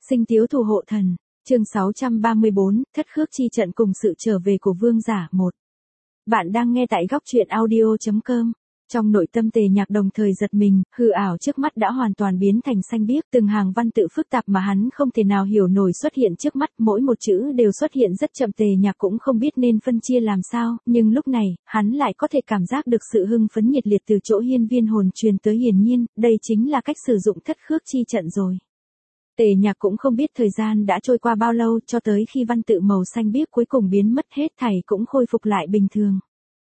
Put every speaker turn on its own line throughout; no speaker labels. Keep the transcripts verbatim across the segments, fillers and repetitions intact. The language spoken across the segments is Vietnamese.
Sinh tiếu thủ hộ thần, chương sáu trăm ba mươi bốn, thất khước chi trận cùng sự trở về của vương giả một. Bạn đang nghe tại góc truyện audio chấm com. Trong nội tâm Tề Nhạc đồng thời giật mình, hư ảo trước mắt đã hoàn toàn biến thành xanh biếc, từng hàng văn tự phức tạp mà hắn không thể nào hiểu nổi xuất hiện trước mắt, mỗi một chữ đều xuất hiện rất chậm. Tề Nhạc cũng không biết nên phân chia làm sao, nhưng lúc này, hắn lại có thể cảm giác được sự hưng phấn nhiệt liệt từ chỗ hiên viên hồn truyền tới. Hiển nhiên, đây chính là cách sử dụng thất khước chi trận rồi. Tề Nhạc cũng không biết thời gian đã trôi qua bao lâu, cho tới khi văn tự màu xanh biếc cuối cùng biến mất hết thảy cũng khôi phục lại bình thường.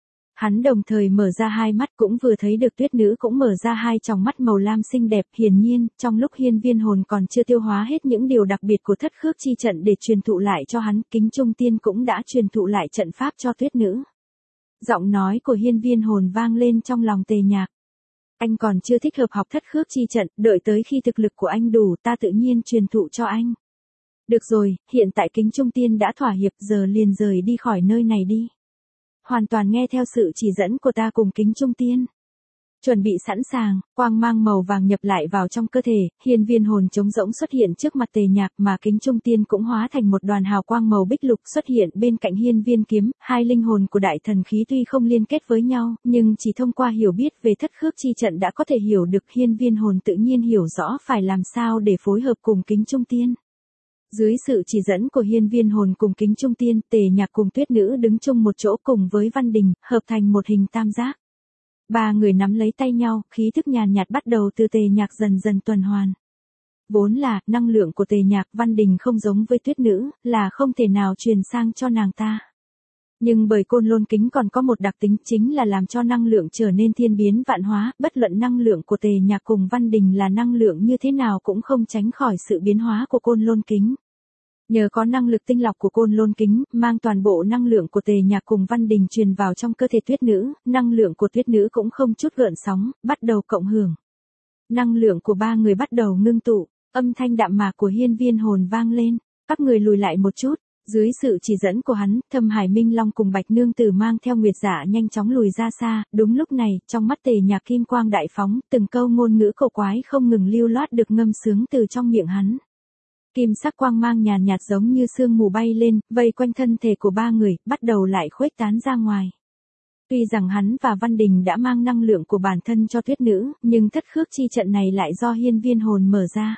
Hắn đồng thời mở ra hai mắt, cũng vừa thấy được Tuyết Nữ cũng mở ra hai tròng mắt màu lam xinh đẹp. Hiển nhiên, trong lúc hiên viên hồn còn chưa tiêu hóa hết những điều đặc biệt của thất khước chi trận để truyền thụ lại cho hắn, Kính Trung Tiên cũng đã truyền thụ lại trận pháp cho Tuyết Nữ. Giọng nói của hiên viên hồn vang lên trong lòng Tề Nhạc. Anh còn chưa thích hợp học thất khước chi trận, đợi tới khi thực lực của anh đủ ta tự nhiên truyền thụ cho anh. Được rồi, hiện tại Kính Trung Tiên đã thỏa hiệp, giờ liền rời đi khỏi nơi này đi. Hoàn toàn nghe theo sự chỉ dẫn của ta cùng Kính Trung Tiên. Chuẩn bị sẵn sàng, quang mang màu vàng nhập lại vào trong cơ thể, hiên viên hồn trống rỗng xuất hiện trước mặt Tề Nhạc, mà Kính Trung Tiên cũng hóa thành một đoàn hào quang màu bích lục xuất hiện bên cạnh hiên viên kiếm. Hai linh hồn của đại thần khí tuy không liên kết với nhau, nhưng chỉ thông qua hiểu biết về thất khước chi trận đã có thể hiểu được. Hiên viên hồn tự nhiên hiểu rõ phải làm sao để phối hợp cùng Kính Trung Tiên. Dưới sự chỉ dẫn của hiên viên hồn cùng Kính Trung Tiên, Tề Nhạc cùng Tuyết Nữ đứng chung một chỗ cùng với Văn Đình, hợp thành một hình tam giác. Ba người nắm lấy tay nhau, khí thức nhàn nhạt bắt đầu từ Tề Nhạc dần dần tuần hoàn. Vốn là, năng lượng của Tề Nhạc, Văn Đình không giống với Tuyết Nữ, là không thể nào truyền sang cho nàng ta. Nhưng bởi Côn Lôn Kính còn có một đặc tính chính là làm cho năng lượng trở nên thiên biến vạn hóa, bất luận năng lượng của Tề Nhạc cùng Văn Đình là năng lượng như thế nào cũng không tránh khỏi sự biến hóa của Côn Lôn Kính. Nhờ có năng lực tinh lọc của Côn Lôn Kính, mang toàn bộ năng lượng của Tề Nhạc cùng Văn Đình truyền vào trong cơ thể Tuyết Nữ, năng lượng của Tuyết Nữ cũng không chút gợn sóng, bắt đầu cộng hưởng. Năng lượng của ba người bắt đầu ngưng tụ, âm thanh đạm mạc của hiên viên hồn vang lên, các người lùi lại một chút. Dưới sự chỉ dẫn của hắn, Thâm Hải Minh Long cùng Bạch Nương Tử mang theo Nguyệt Dạ nhanh chóng lùi ra xa. Đúng lúc này, trong mắt Tề Nhạc kim quang đại phóng, từng câu ngôn ngữ cổ quái không ngừng lưu loát được ngâm sướng từ trong miệng hắn. Kim sắc quang mang nhàn nhạt giống như sương mù bay lên, vây quanh thân thể của ba người, bắt đầu lại khuếch tán ra ngoài. Tuy rằng hắn và Văn Đình đã mang năng lượng của bản thân cho Tuyết Nữ, nhưng thất khước chi trận này lại do hiên viên hồn mở ra.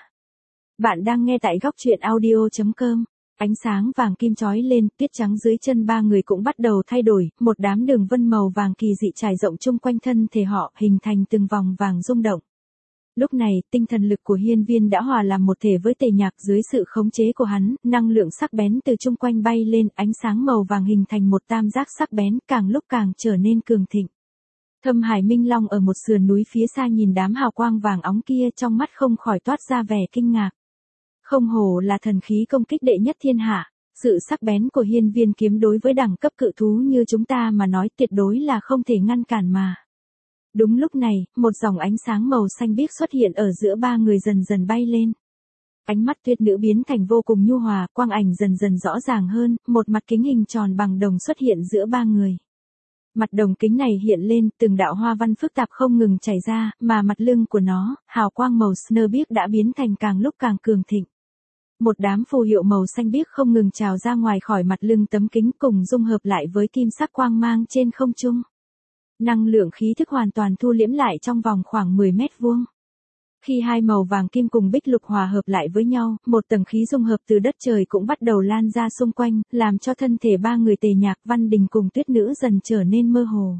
Bạn đang nghe tại góc truyện audio chấm com. Ánh sáng vàng kim chói lên, tuyết trắng dưới chân ba người cũng bắt đầu thay đổi, một đám đường vân màu vàng kỳ dị trải rộng chung quanh thân thể họ, hình thành từng vòng vàng rung động. Lúc này, tinh thần lực của hiên viên đã hòa làm một thể với Tề Nhạc. Dưới sự khống chế của hắn, năng lượng sắc bén từ chung quanh bay lên, ánh sáng màu vàng hình thành một tam giác sắc bén, càng lúc càng trở nên cường thịnh. Thâm Hải Minh Long ở một sườn núi phía xa nhìn đám hào quang vàng óng kia, trong mắt không khỏi toát ra vẻ kinh ngạc. Không hổ là thần khí công kích đệ nhất thiên hạ, sự sắc bén của hiên viên kiếm đối với đẳng cấp cự thú như chúng ta mà nói tuyệt đối là không thể ngăn cản mà. Đúng lúc này, một dòng ánh sáng màu xanh biếc xuất hiện ở giữa ba người dần dần bay lên. Ánh mắt Tuyết Nữ biến thành vô cùng nhu hòa, quang ảnh dần dần rõ ràng hơn, một mặt kính hình tròn bằng đồng xuất hiện giữa ba người. Mặt đồng kính này hiện lên, từng đạo hoa văn phức tạp không ngừng chảy ra, mà mặt lưng của nó, hào quang màu snow biếc đã biến thành càng lúc càng cường thịnh. Một đám phù hiệu màu xanh biếc không ngừng trào ra ngoài khỏi mặt lưng tấm kính cùng dung hợp lại với kim sắc quang mang trên không trung. Năng lượng khí thức hoàn toàn thu liễm lại trong vòng khoảng mười mét vuông. Khi hai màu vàng kim cùng bích lục hòa hợp lại với nhau, một tầng khí dung hợp từ đất trời cũng bắt đầu lan ra xung quanh, làm cho thân thể ba người Tề Nhạc, Văn Đình cùng Tuyết Nữ dần trở nên mơ hồ.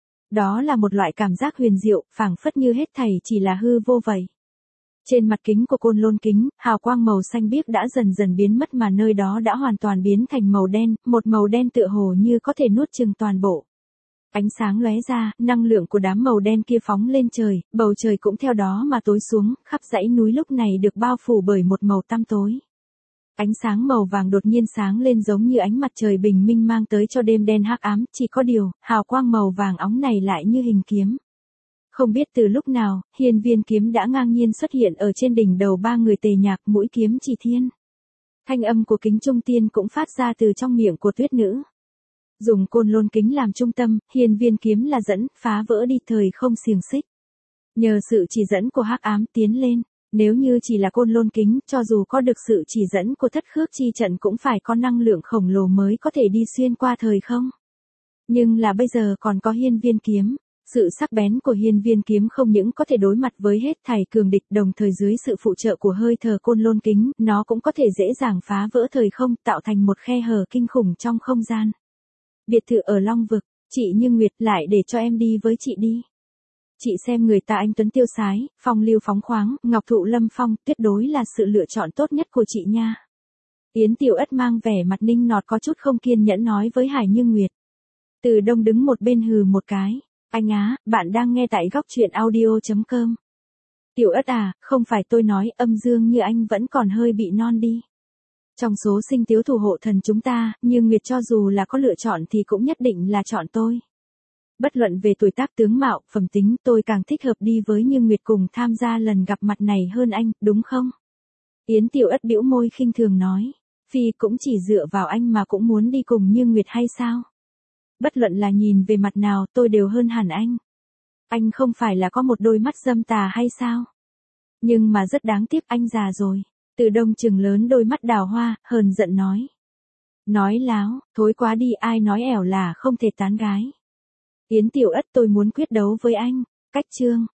Đó là một loại cảm giác huyền diệu, phảng phất như hết thảy chỉ là hư vô vậy. Trên mặt kính của Côn Lôn Kính, hào quang màu xanh biếc đã dần dần biến mất mà nơi đó đã hoàn toàn biến thành màu đen, một màu đen tựa hồ như có thể nuốt chửng toàn bộ. Ánh sáng lóe ra, năng lượng của đám màu đen kia phóng lên trời, bầu trời cũng theo đó mà tối xuống, khắp dãy núi lúc này được bao phủ bởi một màu tăm tối. Ánh sáng màu vàng đột nhiên sáng lên giống như ánh mặt trời bình minh mang tới cho đêm đen hắc ám, chỉ có điều, hào quang màu vàng óng này lại như hình kiếm. Không biết từ lúc nào, hiên viên kiếm đã ngang nhiên xuất hiện ở trên đỉnh đầu ba người Tề Nhạc, mũi kiếm chỉ thiên. Thanh âm của Kính Trung Tiên cũng phát ra từ trong miệng của Tuyết Nữ. Dùng Côn Lôn Kính làm trung tâm, hiên viên kiếm là dẫn, phá vỡ đi thời không xiềng xích. Nhờ sự chỉ dẫn của hắc ám tiến lên, Nếu như chỉ là Côn Lôn Kính, cho dù có được sự chỉ dẫn của thất khước chi trận cũng phải có năng lượng khổng lồ mới có thể đi xuyên qua thời không. Nhưng là bây giờ còn có hiên viên kiếm. Sự sắc bén của hiên viên kiếm không những có thể đối mặt với hết thảy cường địch, đồng thời dưới sự phụ trợ của hơi thở Côn Lôn Kính, nó cũng có thể dễ dàng phá vỡ thời không, tạo thành một khe hở kinh khủng trong không gian. Biệt thự ở Long Vực, chị Như Nguyệt, lại để cho em đi với chị đi. Chị xem người ta anh tuấn tiêu sái, phong lưu phóng khoáng, ngọc thụ lâm phong, tuyệt đối là sự lựa chọn tốt nhất của chị nha. Yến Tiểu Ất mang vẻ mặt ninh nọt có chút không kiên nhẫn nói với Hải Như Nguyệt. Từ Đông đứng một bên hừ một cái. Anh á, bạn đang nghe tại góc truyện audio.com. Tiểu Ất à, không phải tôi nói, âm dương như anh vẫn còn hơi bị non đi. Trong số sinh tiếu thủ hộ thần chúng ta, Như Nguyệt cho dù là có lựa chọn thì cũng nhất định là chọn tôi. Bất luận về tuổi tác tướng mạo, phẩm tính, tôi càng thích hợp đi với Như Nguyệt cùng tham gia lần gặp mặt này hơn anh, đúng không? Yến Tiểu Ất bĩu môi khinh thường nói. Phi cũng chỉ dựa vào anh mà cũng muốn đi cùng Như Nguyệt hay sao? Bất luận là nhìn về mặt nào tôi đều hơn hẳn anh. Anh không phải là có một đôi mắt dâm tà hay sao? Nhưng mà rất đáng tiếc anh già rồi. Từ Đông trừng lớn đôi mắt đào hoa, hờn giận nói. Nói láo, thối quá đi, ai nói ẻo là không thể tán gái. Yến Tiểu Ất, tôi muốn quyết đấu với anh. Cách chương.